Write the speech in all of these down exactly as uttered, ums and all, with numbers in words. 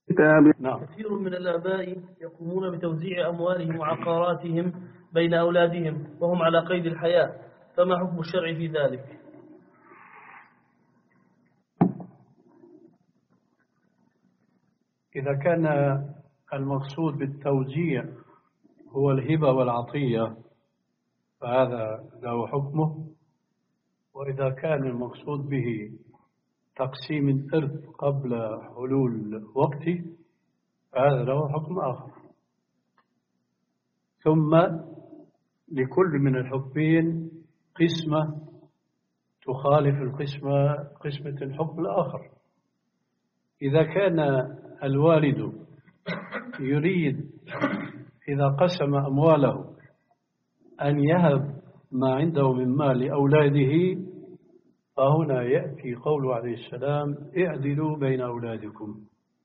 نعم. كثير من الآباء يقومون بتوزيع أموالهم وعقاراتهم بين أولادهم وهم على قيد الحياة، فما حكم الشرع في ذلك؟ إذا كان المقصود بالتوزيع هو الهبة والعطية فهذا له حكمه، وإذا كان المقصود به تقسيم الإرث قبل حلول وقته فهذا له حكم آخر. ثم لكل من الحكمين قسمة تخالف القسمة قسمة الحكم الآخر. إذا كان الوالد يريد إذا قسم أمواله أن يهب ما عنده من مال لأولاده فهنا يأتي قوله عليه السلام اعدلوا بين أولادكم،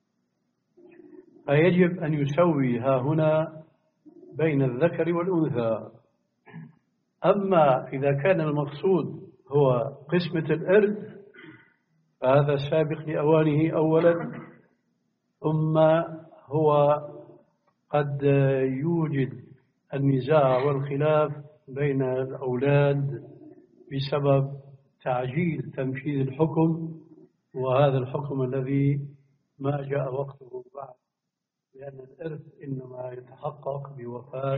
فيجب أن يسوي ها هنا بين الذكر والأنثى. أما إذا كان المقصود هو قسمة الإرث فهذا سابق لأوانه أولا، ثم هو قد يوجد النزاع والخلاف بين الأولاد بسبب تعجيل تنفيذ الحكم، وهذا الحكم الذي ما جاء وقته بعد، لأن الإرث إنما يتحقق بوفاة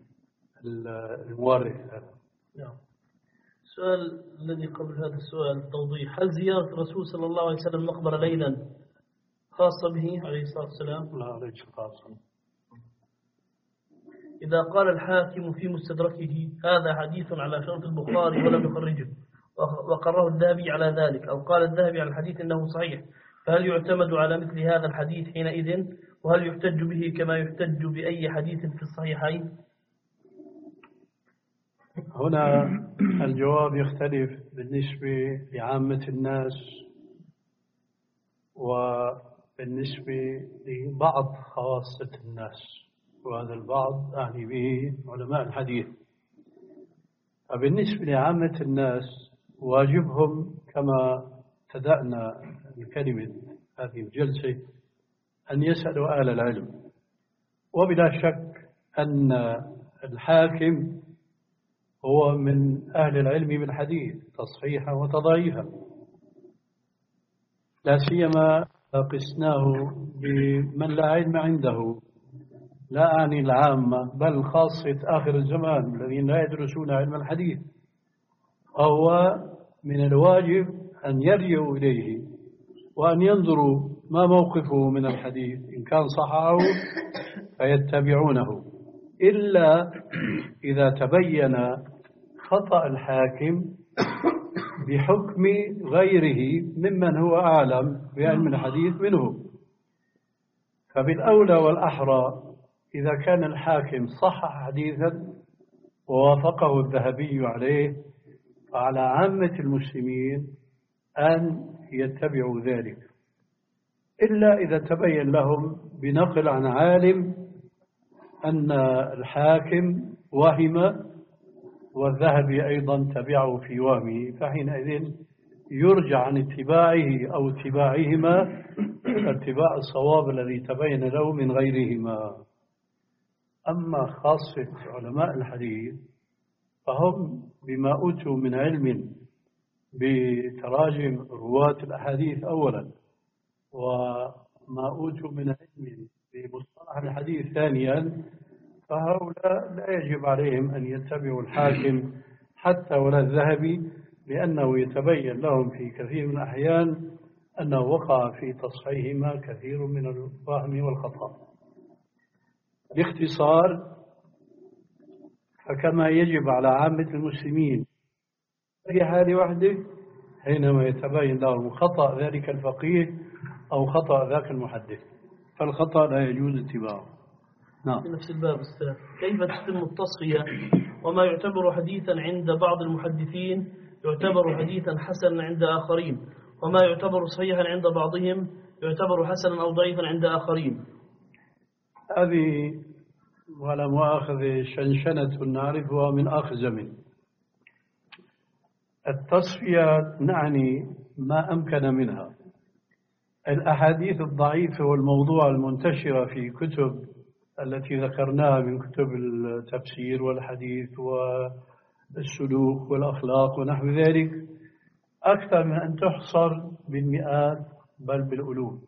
المورث. نعم. السؤال الذي قبل هذا السؤال توضيح: هل زيارة الرسول صلى الله عليه وسلم المقبرة ليلا خاصة به عليه الصلاة والسلام؟ لا ليس خاصة. إذا قال الحاكم في مستدركه هذا حديث على شرط البخاري ولم يخرجه وقرره الذهبي على ذلك، أو قال الذهبي على الحديث إنه صحيح، فهل يعتمد على مثل هذا الحديث حينئذ؟ وهل يحتج به كما يحتج بأي حديث في الصحيحين؟ هنا الجواب يختلف بالنسبة لعامة الناس وبالنسبة لبعض خواصة الناس، وهذا البعض أعني به علماء الحديث. فبالنسبة لعامة الناس واجبهم كما ابتدأنا الكلمة هذه الجلسة أن يسألوا أهل العلم، وبلا شك أن الحاكم هو من أهل العلم بالحديث تصحيحا وتضعيفا، لا سيما قسناه بمن لا علم عنده، لا أعني العامة بل خاصة آخر الزمان الذين لا يدرسون علم الحديث، وهو من الواجب أن يرجعوا إليه وأن ينظروا ما موقفه من الحديث، إن كان صححه فيتبعونه، إلا إذا تبين خطأ الحاكم بحكم غيره ممن هو أعلم بعلم الحديث منه. فبالأولى والأحرى إذا كان الحاكم صحح حديثا ووافقه الذهبي عليه فعلى عامة المسلمين أن يتبعوا ذلك، إلا إذا تبين لهم بنقل عن عالم أن الحاكم وهم والذهبي أيضا تبعه في وهمه، فحينئذ يرجع عن اتباعه أو اتباعهما اتباع الصواب الذي تبين له من غيرهما. أما خاصة علماء الحديث فهم بما أوتوا من علم بتراجم رواة الأحاديث أولا، وما أوتوا من علم بمصطلح الحديث ثانيا، فهؤلاء لا يجب عليهم أن يتبعوا الحاكم حتى ولا الذهبي، لأنه يتبين لهم في كثير من الأحيان أنه وقع في تصحيحهما كثير من الوهم والخطأ. باختصار، فكما يجب على عامة المسلمين في حال وحده حينما يتبين لهم خطأ ذلك الفقيه أو خطأ ذاك المحدث، فالخطأ لا يجوز اتباعه. نعم. في نفس الباب السابق، كيف تتم التصفية؟ وما يعتبر حديثا عند بعض المحدثين يعتبر حديثا حسنا عند آخرين، وما يعتبر صحيحا عند بعضهم يعتبر حسنا أو ضعيفا عند آخرين. هذه ولا مؤاخذة شنشنة نعرفها من آخر زمن. التصفية نعني ما أمكن منها، الأحاديث الضعيفة والموضوع المنتشرة في كتب التي ذكرناها من كتب التفسير والحديث والسلوك والأخلاق ونحو ذلك أكثر من أن تحصر بالمئات بل بالألوف.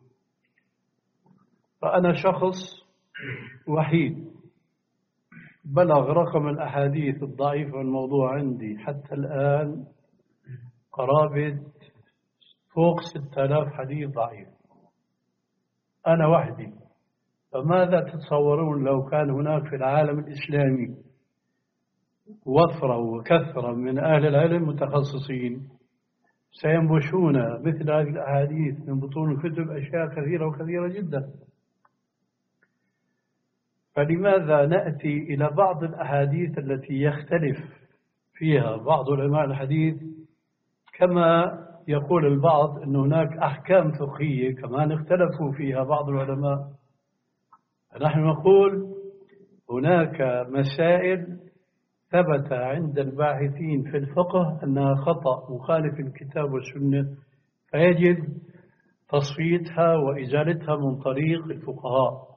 فأنا شخص وحيد بلغ رقم الأحاديث الضعيفة والموضوع عندي حتى الآن قرابة فوق ستة آلاف حديث ضعيف، أنا وحدي. فماذا تتصورون لو كان هناك في العالم الإسلامي وفرة وكثرة من أهل العلم متخصصين سينبشون مثل هذه الأحاديث من بطون الكتب أشياء كثيرة وكثيرة جدا. فلماذا نأتي إلى بعض الأحاديث التي يختلف فيها بعض علماء الحديث، كما يقول البعض أن هناك أحكام فقهية كمان اختلفوا فيها بعض العلماء. نحن نقول هناك مسائل ثبت عند الباحثين في الفقه أنها خطأ مخالف الكتاب والسنة، فيجب تصفيتها وإزالتها من طريق الفقهاء.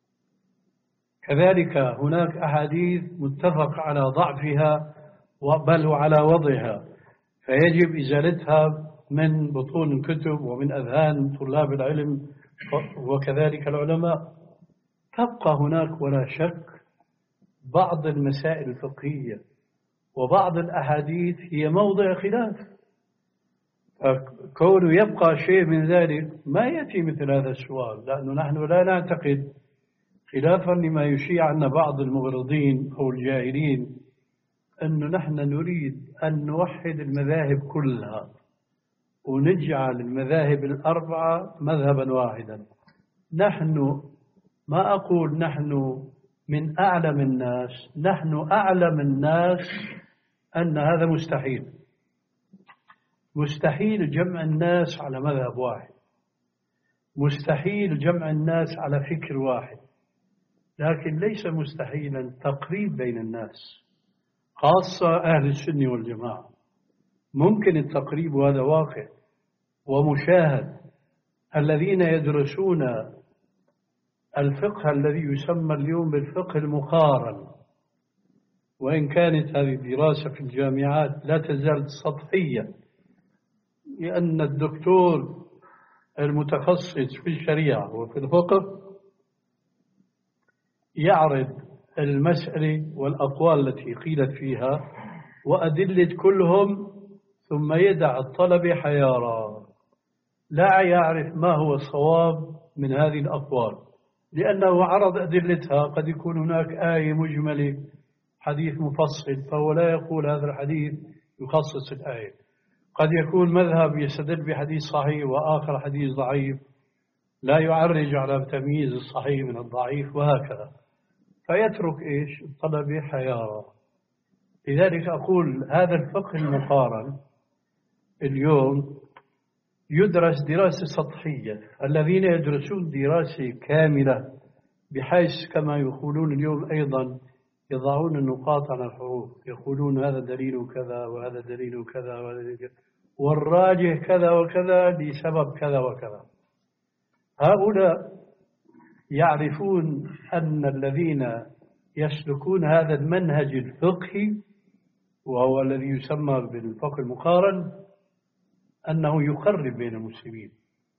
كذلك هناك أحاديث متفق على ضعفها بل وعلى وضعها، فيجب إزالتها من بطون الكتب ومن أذهان طلاب العلم وكذلك العلماء. تبقى هناك ولا شك بعض المسائل الفقهية وبعض الأحاديث هي موضع خلاف، كونه يبقى شيء من ذلك ما يأتي مثل هذا السؤال، لأنه نحن لا نعتقد خلافا لما يشيع عنا بعض المغرضين أو الجاهلين أنه نحن نريد أن نوحد المذاهب كلها ونجعل المذاهب الأربعة مذهبا واحدا. نحن ما أقول نحن من أعلم الناس، نحن أعلم الناس أن هذا مستحيل. مستحيل جمع الناس على مذهب واحد، مستحيل جمع الناس على فكر واحد، لكن ليس مستحيلا تقريب بين الناس خاصة أهل السنة والجماعة. ممكن التقريب، وهذا واقع ومشاهد. الذين يدرسون الفقه الذي يسمى اليوم بالفقه المقارن، وإن كانت هذه الدراسة في الجامعات لا تزال سطحية، لأن الدكتور المتخصص في الشريعة وفي الفقه يعرض المسألة والأقوال التي قيلت فيها وأدلة كلهم، ثم يدع الطلبة حيارى لا يعرف ما هو الصواب من هذه الأقوال، لأنه عرض أدلتها. قد يكون هناك آية مجملة، حديث مفصل، فهو لا يقول هذا الحديث يخصص الآية. قد يكون مذهب يستدل بحديث صحيح وآخر حديث ضعيف، لا يعرج على تمييز الصحيح من الضعيف وهكذا، فيترك إيش الطلبة حيارى. لذلك أقول هذا الفقه المقارن اليوم يدرس دراسة سطحية. الذين يدرسون دراسة كاملة بحيث كما يقولون اليوم أيضا يضعون النقاط على الحروف، يقولون هذا دليل كذا وهذا دليل كذا وهذا دليل كذا والراجح كذا وكذا لسبب كذا وكذا. هؤلاء يعرفون أن الذين يسلكون هذا المنهج الفقهي وهو الذي يسمى بالفقه المقارن أنه يقرب بين المسلمين.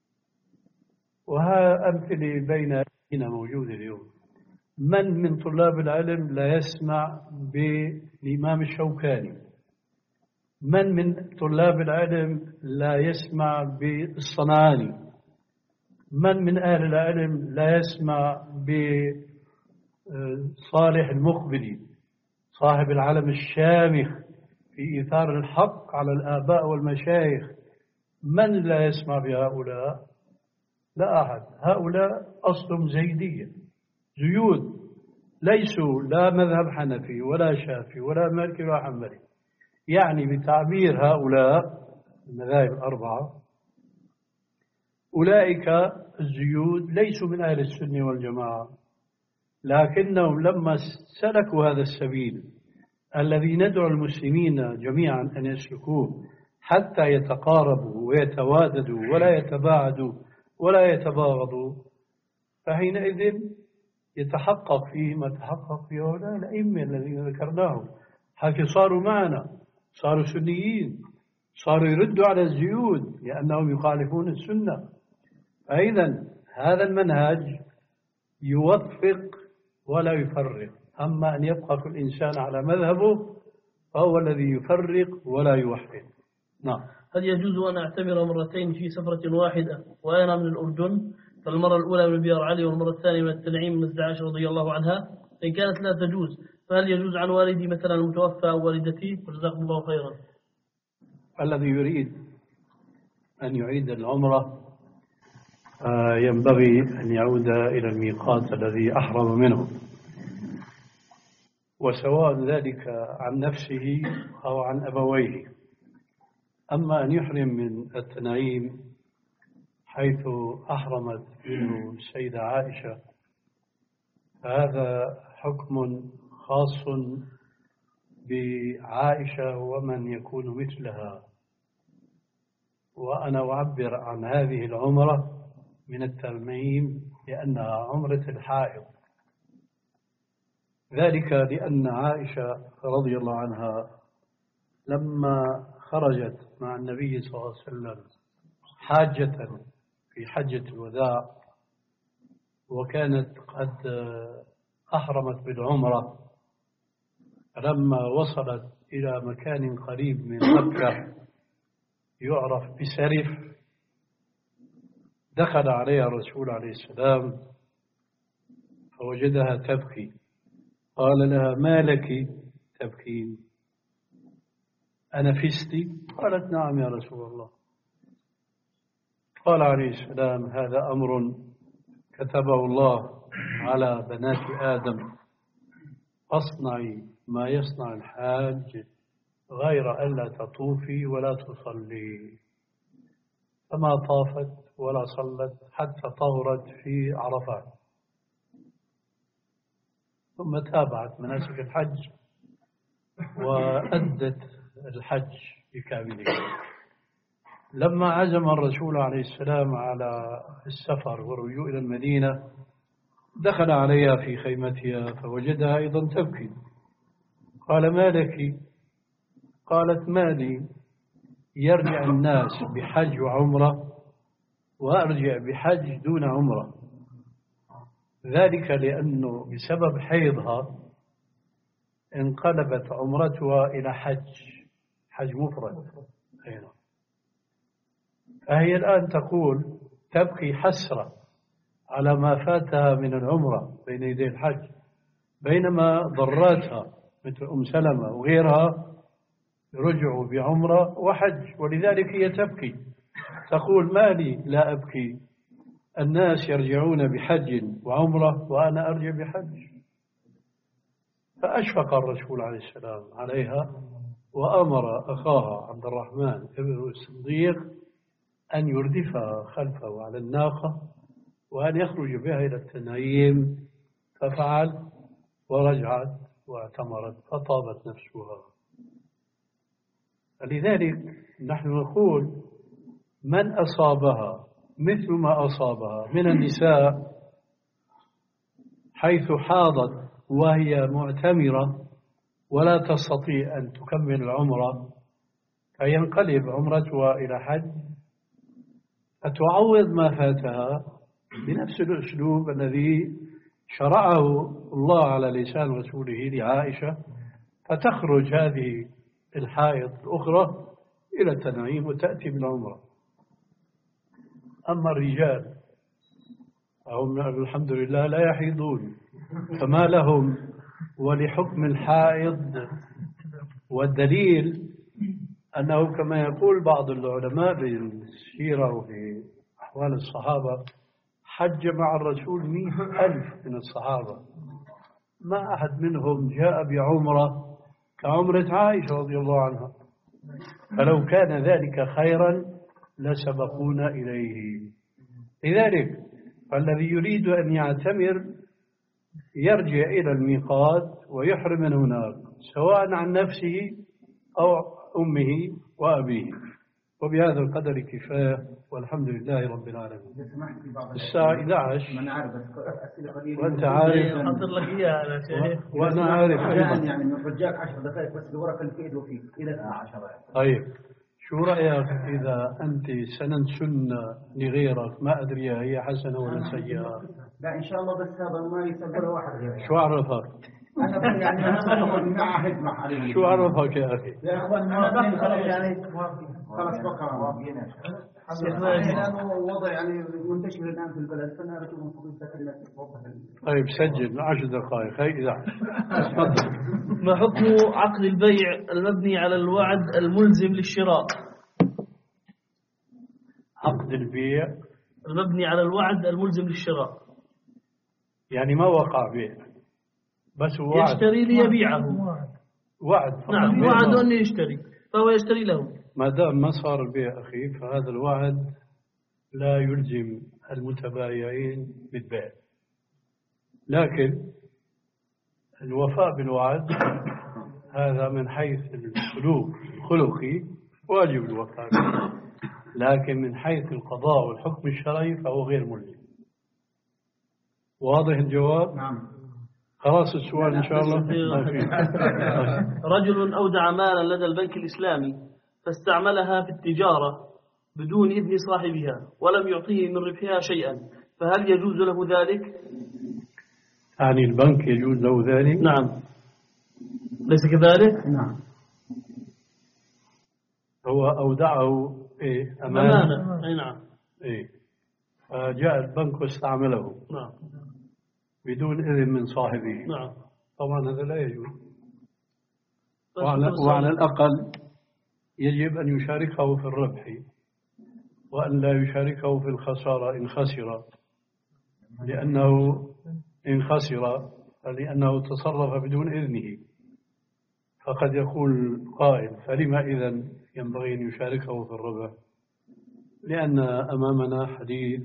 وها أمثلة بين أيدينا موجودة اليوم. من من طلاب العلم لا يسمع بالإمام الشوكاني؟ من من طلاب العلم لا يسمع بالصنعاني؟ من من أهل العلم لا يسمع بصالح المقبلي صاحب العلم الشامخ في إيثار الحق على الآباء والمشايخ؟ من لا يسمع بهؤلاء؟ لا أحد. هؤلاء أصلهم زيدية، زيود، ليسوا لا مذهب حنفي ولا شافعي ولا مالكي ولا حنبلي. يعني بتعبير هؤلاء المذاهب الأربعة، أولئك الزيود ليسوا من أهل السنة والجماعة، لكنهم لما سلكوا هذا السبيل الذي ندعو المسلمين جميعا أن يسلكوه حتى يتقاربوا ويتواددوا ولا يتباعدوا ولا يتباغضوا، فحينئذ يتحقق فيه ما تحقق فيه هؤلاء الأئمة الذين ذكرناهم، حتى صاروا معنا، صاروا سنيين، صاروا يردوا على الزيود لأنهم يخالفون السنة. فإذا هذا المنهج يوفق ولا يفرق، أما أن يبقى كل إنسان على مذهبه فهو الذي يفرق ولا يوحد. نعم. هل يجوز أن أعتمر مرتين في سفرة واحدة وأنا من الأردن؟ فالمرة الأولى من بيار علي والمرة الثانية من التنعيم من عائشة رضي الله عنها، إن كانت لا تجوز فهل يجوز عن والدي مثلا المتوفى أو والدتي؟ جزاكم الله خيرا. الذي يريد أن يعيد العمرة ينبغي أن يعود إلى الميقات الذي أحرم منه، وسواء ذلك عن نفسه أو عن أبويه. أما أن يحرم من التنعيم حيث أحرمت منه السيدة عائشة فهذا حكم خاص بعائشة ومن يكون مثلها، وأنا أعبر عن هذه العمرة من التنعيم لأنها عمرة الحائض، ذلك لأن عائشة رضي الله عنها لما خرجت مع النبي صلى الله عليه وسلم حاجة في حجة الوداع وكانت قد أحرمت بالعمرة، لما وصلت إلى مكان قريب من مكة يعرف بسرف دخل عليها الرسول عليه السلام فوجدها تبكي، قال لها: ما لك تبكين؟ أنفستي؟ قالت: نعم يا رسول الله. قال عليه السلام: هذا أمر كتبه الله على بنات آدم، فاصنعي ما يصنع الحاج غير ألا تطوفي ولا تصلي. فما طافت ولا صلت حتى طهرت في عرفات، ثم تابعت مناسك الحج وأدت الحج بكامله. لما عزم الرسول عليه السلام على السفر والرجوع إلى المدينة دخل عليها في خيمتها فوجدها أيضا تبكي، قال: ما لك؟ قالت: ما لي يرجع الناس بحج وعمرة وأرجع بحج دون عمرة، ذلك لأنه بسبب حيضها انقلبت عمرتها إلى حج حج مفرد. فهي الآن تقول تبكي حسرة على ما فاتها من العمرة بين يدي الحج، بينما ضراتها مثل أم سلمة وغيرها رجعوا بعمرة وحج، ولذلك هي تبكي تقول: ما لي لا أبكي، الناس يرجعون بحج وعمرة وأنا أرجع بحج. فأشفق الرسول عليه السلام عليها وأمر أخاها عبد الرحمن ابن الصديق أن يردفها خلفه على الناقة وأن يخرج بها إلى التنعيم، ففعل ورجعت واعتمرت فطابت نفسها. فلذلك نحن نقول: من أصابها مثل ما أصابها من النساء حيث حاضت وهي معتمرة ولا تستطيع أن تكمل العمرة فينقلب عمرتها إلى حج، فتعوض ما فاتها بنفس الأسلوب الذي شرعه الله على لسان رسوله لعائشة، فتخرج هذه الحائض الأخرى إلى التنعيم وتأتي بالعمرة. أما الرجال فهم الحمد لله لا يحيضون، فما لهم ولحكم الحائض. والدليل أنه كما يقول بعض العلماء بالسيرة وفي أحوال الصحابة: حج مع الرسول مئة ألف من الصحابة، ما أحد منهم جاء بعمرة كعمرة عائشة رضي الله عنها، فلو كان ذلك خيرا لسبقونا إليه. لذلك فالذي يريد أن يعتمر يرجع إلى الميقات ويحرم من هناك، سواء عن نفسه أو أمه وأبيه، وبهذا القدر كفاية والحمد لله رب العالمين. الساعة إحدى عشر وأنت عارف حضر لك إياها يا شيخ. وأنا عارف أيضا يعني من رجاك عشر دقائق بس بورك الفيد وفيك إلى الساعة عشرة. طيب شو رأيك إذا أنت سنن سنة لغيرك ما أدري هي حسنة ولا سيئة؟ لا إن شاء الله بس هذا ما يسبب واحد غيره. شو عرفك؟ أنا يعني أنا أعهد مع عليه. شو عرفك يا أخي؟ يا أخوان أنا خلاص يعني خلاص بقى لأنه وضع يعني منتشر الآن في البلد فأنا أرجو من فضيلتك أن توضح. طيب سجل عشر دقائق هي إذا. ما حكم عقد البيع المبني على الوعد الملزم للشراء؟ عقد البيع المبني على الوعد الملزم للشراء يعني ما وقع بيع بس وعد يشتري ليبيعه. وعد فقط. نعم وعد أن يشتري فهو يشتري له. ما دام ما صار البيع أخي فهذا الوعد لا يلزم المتبايعين بالبيع، لكن الوفاء بالوعد هذا من حيث السلوك الخلقي واجب الوفاء به، لكن من حيث القضاء والحكم الشرعي فهو غير ملزم. واضح الجواب؟ نعم. خلاص السؤال إن شاء الله. رجل أودع مالا لدى البنك الإسلامي فاستعملها في التجارة بدون إذن صاحبها ولم يعطيه من ربحها شيئا، فهل يجوز له ذلك؟ يعني البنك يجوز له ذلك؟ نعم. ليس كذلك؟ نعم. هو أودعه إيه أمانة. أي نعم. إيه فجاء البنك واستعمله. نعم. بدون إذن من صاحبه. نعم. طبعا هذا لا يجوز. وعلى, وعلى الأقل يجب أن يشاركه في الربح وأن لا يشاركه في الخسارة إن خسر، لأنه إن خسر لأنه تصرف بدون إذنه. فقد يقول قائل فلما إذن ينبغي أن يشاركه في الربح؟ لأن أمامنا حديث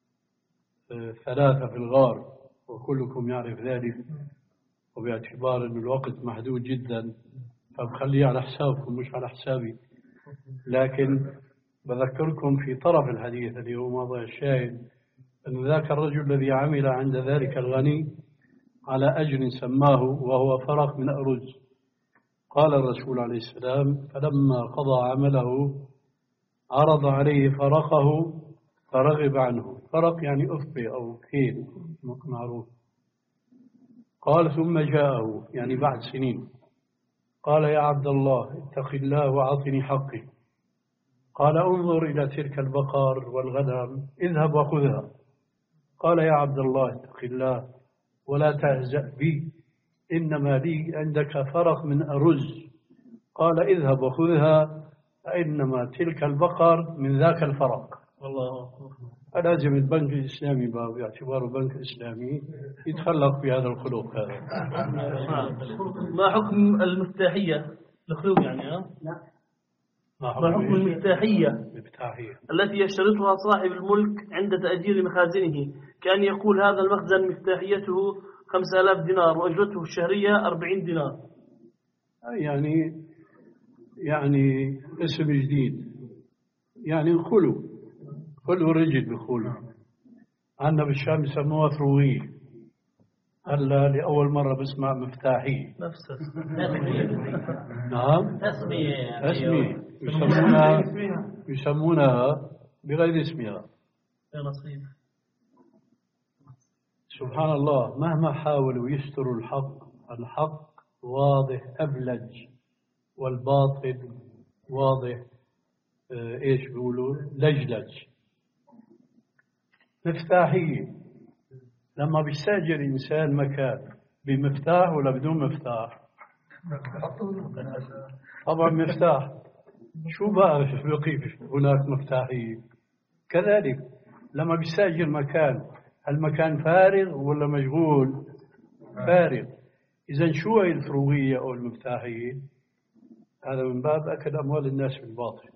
ثلاثة في الغار وكلكم يعرف ذلك، وباعتبار أن الوقت محدود جدا فبخليه على حسابكم مش على حسابي، لكن بذكركم في طرف الحديث اللي هو موضوع الشاهد أن ذاك الرجل الذي عمل عند ذلك الغني على أجر سماه وهو فرق من أرز. قال الرسول عليه السلام فلما قضى عمله عرض عليه فرقه فرغب عنه. فرق يعني أفقي أو كيل معروف. قال ثم جاءه يعني بعد سنين قال يا عبد الله اتق الله وأعطني حقي. قال انظر إلى تلك البقر والغنم اذهب وخذها. قال يا عبد الله اتق الله ولا تهزأ بي إنما لي عندك فرق من أرز. قال اذهب وخذها فإنما تلك البقر من ذاك الفرق. الله. لازم البنك الإسلامي باعتباره بنك إسلامي يتخلق بهذا الخلق هذا. ما حكم المفتاحية الخلوق يعني ها؟ ما حكم المفتاحية المفتاحية التي يشترطها صاحب الملك عند تأجير مخازنه، كان يقول هذا المخزن مفتاحيته خمسة آلاف دينار وأجرته الشهرية أربعين دينار. يعني يعني اسم جديد يعني خلو خلو رجل بخلو. عندنا بالشام يسموها ثروية. هلا لأول مرة بسمع مفتاحية. نفس نعم تسمية تسمية يسمونها يسمونها بغير اسمها. يا نصيب. سبحان الله مهما حاولوا يستروا الحق الحق واضح أبلج والباطل واضح اه ايش بيقولوا لجلج. مفتاحية لما بيستأجر إنسان مكان بمفتاح ولا بدون مفتاح؟ طبعا مفتاح. شو بقى بقيف هناك مفتاحية. كذلك لما بيستأجر مكان المكان فارغ ولا مشغول؟ فارغ. إذن شو هي الفروغية أو المفتاحية؟ هذا من باب أكل أموال الناس بالباطل.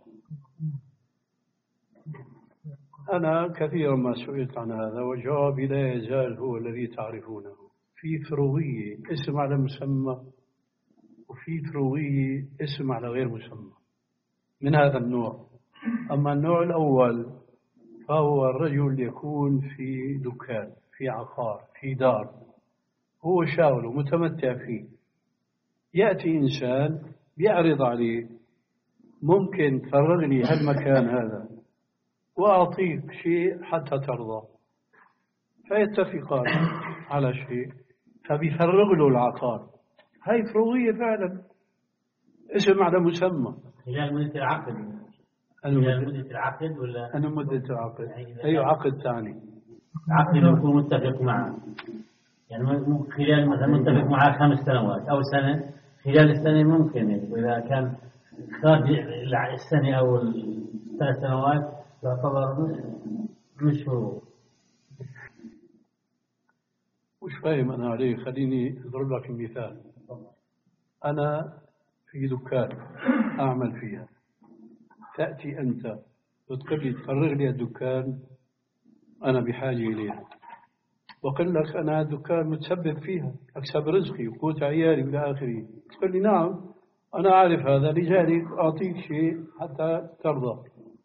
أنا كثيرا ما سئلت عن هذا وجوابي لا يزال هو الذي تعرفونه. في فروغية اسم على مسمى وفي فروغية اسم على غير مسمى من هذا النوع. أما النوع الأول فهو الرجل يكون في دكان، في عقار، في دار، هو شاغل ومتمتع فيه. يأتي إنسان يعرض عليه ممكن تفرغ لي هالمكان هذا وأعطيك شيء حتى ترضى، فيتفقان على شيء فبيفرغ له العقار. هاي فروغية فعلا، اسم على مسمى. خلال مدة العقد. خلال مدة العقد ولا؟ أنا مدة العقد. أي عقد ثاني؟ عقد يكون متفق معه، يعني خلال مثلا متفق معه خمس سنوات أو سنة، خلال السنة ممكن إذا كان خارج السنة أو الثلاث سنوات يعتبر مش فروغ. مش فاهم أنا عليه. خليني أضرب لك مثال. أنا في دكان أعمل فيها، تأتي أنت وتقول لي تفرغ لي الدكان، أنا بحاجة إليها، وقل لك أنا الدكان متسبب فيها، أكسب رزقي وقوت عيالي إلى آخره. تقول لي نعم أنا أعرف هذا، لذلك أعطيك شيء حتى ترضى،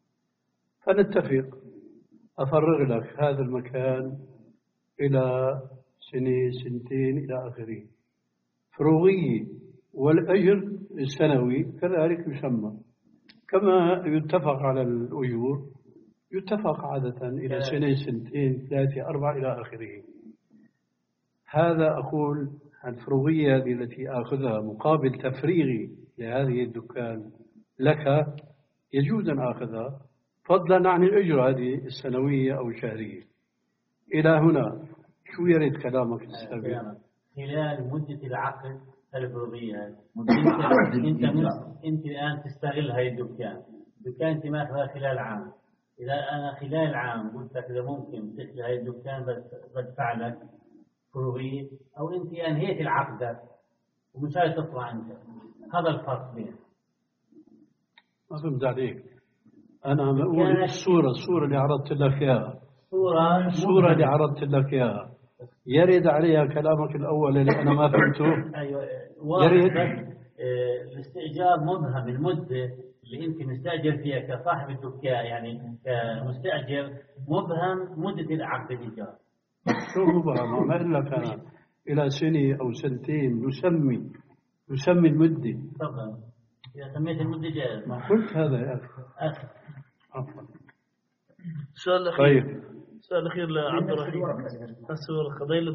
فنتفق أفرغ لك هذا المكان إلى سنة سنتين إلى آخره. فروغية. والأجر السنوي كذلك يسمى، كما يتفق على الأجور يتفق عادة إلى سنة سنتين ثلاثة أربعة إلى آخره. هذا أقول الفروغية هذه التي آخذها مقابل تفريغي لهذه الدكان لك يجوز أن آخذها، فضلا عن الأجر هذه السنوية أو الشهرية. إلى هنا شو يريد كلامك السابق؟ خلال مدة العقد الفروغية أنت أنت الآن تستغل هاي الدكان، الدكان أنت ماخذها خلال عام. إذا أنا خلال عام قلت لك إذا ممكن تخلي هاي الدكان بس بدفع لك فروغية، أو أنت أنهيت العقد ومش عايز تطلع أنت، هذا الفرق بين. ما فهمت عليك. أنا بقول الصورة الصورة اللي عرضت لك إياها، صورة الصورة اللي عرضت لك إياها يرد عليها كلامك الأول اللي أنا ما فهمته. أيوة يرد. بس الاستئجار مبهم، المدة اللي أنت مستأجر فيها كصاحب الدكان يعني كمستأجر مبهم مدة العقد الإيجار. شو مبهم؟ ما إلا كان إلى سنة أو سنتين نسمي نسمي المدة. طبعا إذا سميت المدة جائز. ما قلت هذا يا أخي. أخي. عفوا. السؤال الأخير. طيب. السؤال الأخير لعبد الرحيم. السؤال القضية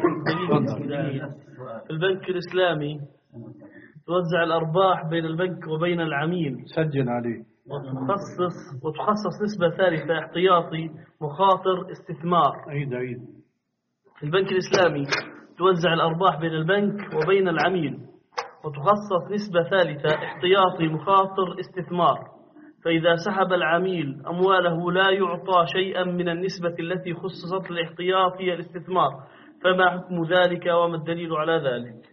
دقيقة. في البنك الإسلامي توزع الأرباح بين البنك وبين العميل. سجل عليه. وتخصص وتخصص نسبة ثالثة احتياطي مخاطر استثمار. عيد عيد. في البنك الإسلامي توزع الأرباح بين البنك وبين العميل، وتخصص نسبة ثالثة احتياطي مخاطر استثمار. فإذا سحب العميل أمواله لا يعطى شيئا من النسبة التي خصصت للاحتياطي الاستثمار، فما حكم ذلك وما الدليل على ذلك؟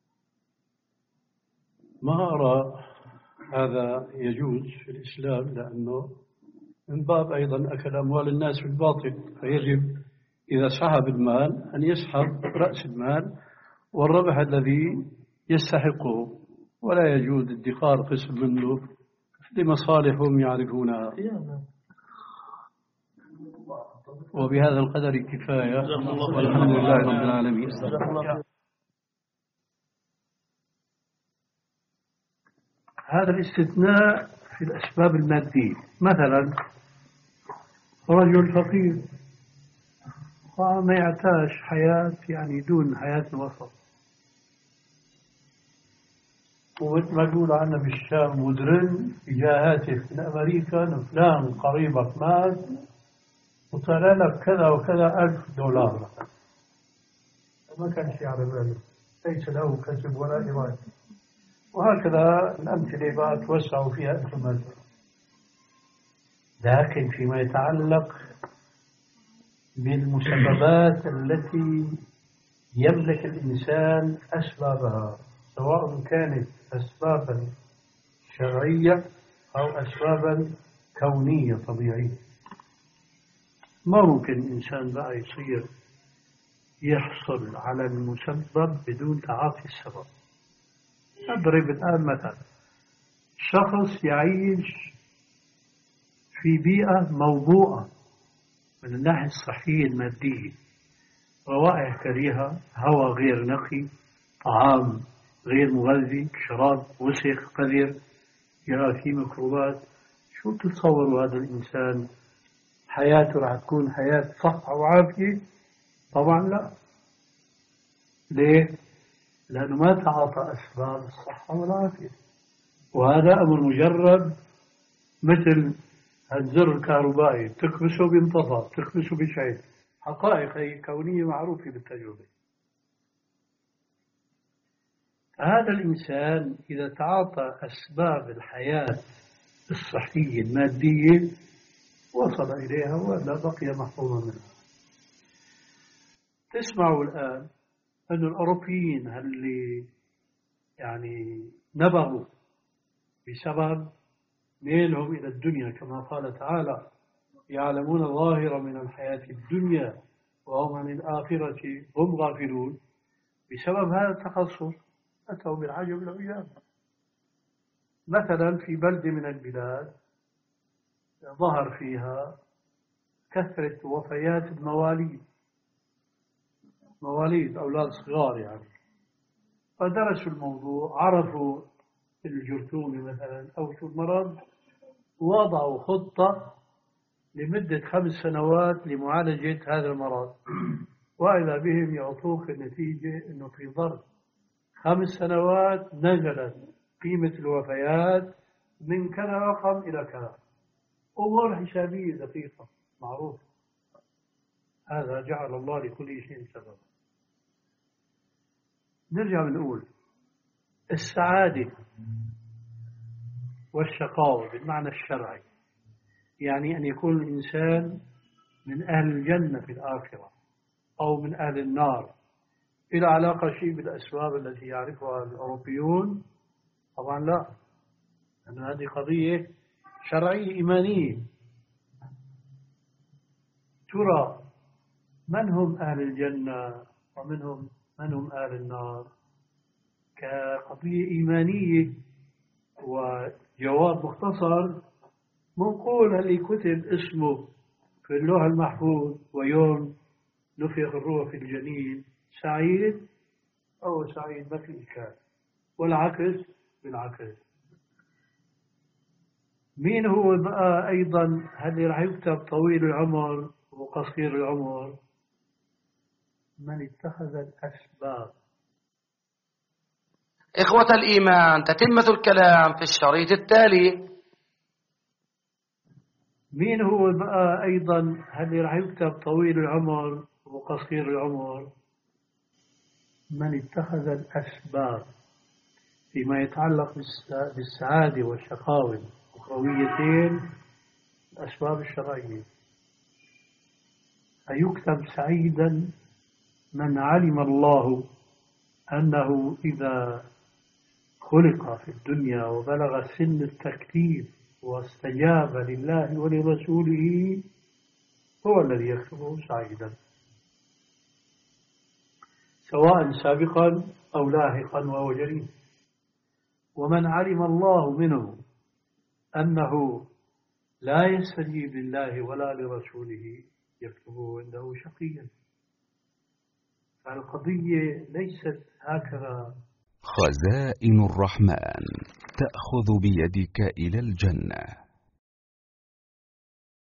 ما أرى هذا يجوز في الإسلام، لأنه من باب أيضا أكل أموال الناس بالباطل، فيجب إذا سحب المال أن يسحب رأس المال والربح الذي يستحقه، ولا يجوز ادخار قسم منه لمصالحهم يعرفونها. وبهذا القدر كفاية، والحمد لله رب العالمين. هذا الاستثناء في الأسباب المادية، مثلا رجل فقير وما يعتاش حياة يعني دون حياة الوسط، ومثل ما يقول عنا بالشام مدرن إجا هاتف من أمريكا فلان قريبك مات وطلع لك كذا وكذا ألف دولار، ما كانش يعرف ذلك، ليس له كسب ولا إرادة. وهكذا الأمثلة بقى توسعوا فيها أنتم. لكن فيما يتعلق بالمسببات التي يملك الإنسان أسبابها، سواء كانت أسبابا شرعية أو أسبابا كونية طبيعية، ما ممكن الإنسان بقى يصير يحصل على المسبب بدون تعاطي السبب. أضرب الآن مثلا شخص يعيش في بيئة موبوءة من الناحية الصحية المادية، روائح كريهة، هواء غير نقي، طعام غير مغذي، شراب وسخ قذر يرى فيه ميكروبات، شو تتصوروا هذا الإنسان حياته راح تكون حياة صحة وعافية؟ طبعا لا. ليه؟ لأنه ما تعاطى أسباب الصحة والعافية، وهذا أمر مجرب مثل الزر الكهربائي، تكبسه بينطفى، تكبسه بشعل، حقائق هي كونية معروفة بالتجربة. هذا الإنسان إذا تعاطى أسباب الحياة الصحية المادية وصل إليها ولا بقي محروما منها. تسمعوا الآن أن الأوروبيين اللي يعني نبغوا بسبب ميلهم إلى الدنيا، كما قال تعالى يعلمون الظاهر من الحياة الدنيا وهم عن الآخرة هم غافلون، بسبب هذا التخصص أتوا بالعجب العجاب. مثلا في بلدة من البلاد ظهر فيها كثرة وفيات المواليد، مواليد أولاد صغار يعني، فدرسوا الموضوع، عرفوا الجرثومة مثلا أو شو المرض، وضعوا خطة لمدة خمس سنوات لمعالجة هذا المرض، وإذا بهم يعطوك النتيجة أنه في ظرف خمس سنوات نزلت قيمة الوفيات من كذا رقم إلى كذا. أمور حسابية دقيقة معروف. هذا جعل الله لكل شيء سبب. نرجع نقول السعادة والشقاوة بالمعنى الشرعي، يعني أن يكون الإنسان من أهل الجنة في الآخرة أو من أهل النار، إلى علاقة شيء بالأسباب التي يعرفها الأوروبيون؟ طبعا لا، لأن هذه قضية شرعية إيمانية. ترى من هم أهل الجنة ومنهم من هم أهل النار كقضية إيمانية وجواب مختصر منقول اللي كتب اسمه في اللوح المحفوظ ويوم نفخ الروح في الجنين سعيد أو سعيد ما في إشكال، والعكس بالعكس. مين هو بقى أيضا هل راح يكتب طويل العمر وقصير العمر؟ من اتخذ الأسباب. إخوة الإيمان، تتمة الكلام في الشريط التالي. مين هو بقى أيضا هل راح يكتب طويل العمر وقصير العمر؟ من اتخذ الأسباب فيما يتعلق بالسعادة والشقاوة الأخرويتين، الأسباب الشرعية. أيكتب سعيدا من علم الله أنه إذا خلق في الدنيا وبلغ سن التكليف واستجاب لله ولرسوله هو الذي يكتبه سعيدا، سواء سابقا أو لاحقا وهو جريء. ومن علم الله منه أنه لا يستجيب لله ولا لرسوله يكتبه عنده شقيا. فالقضية ليست هكذا. خزائن الرحمن تأخذ بيدك إلى الجنة.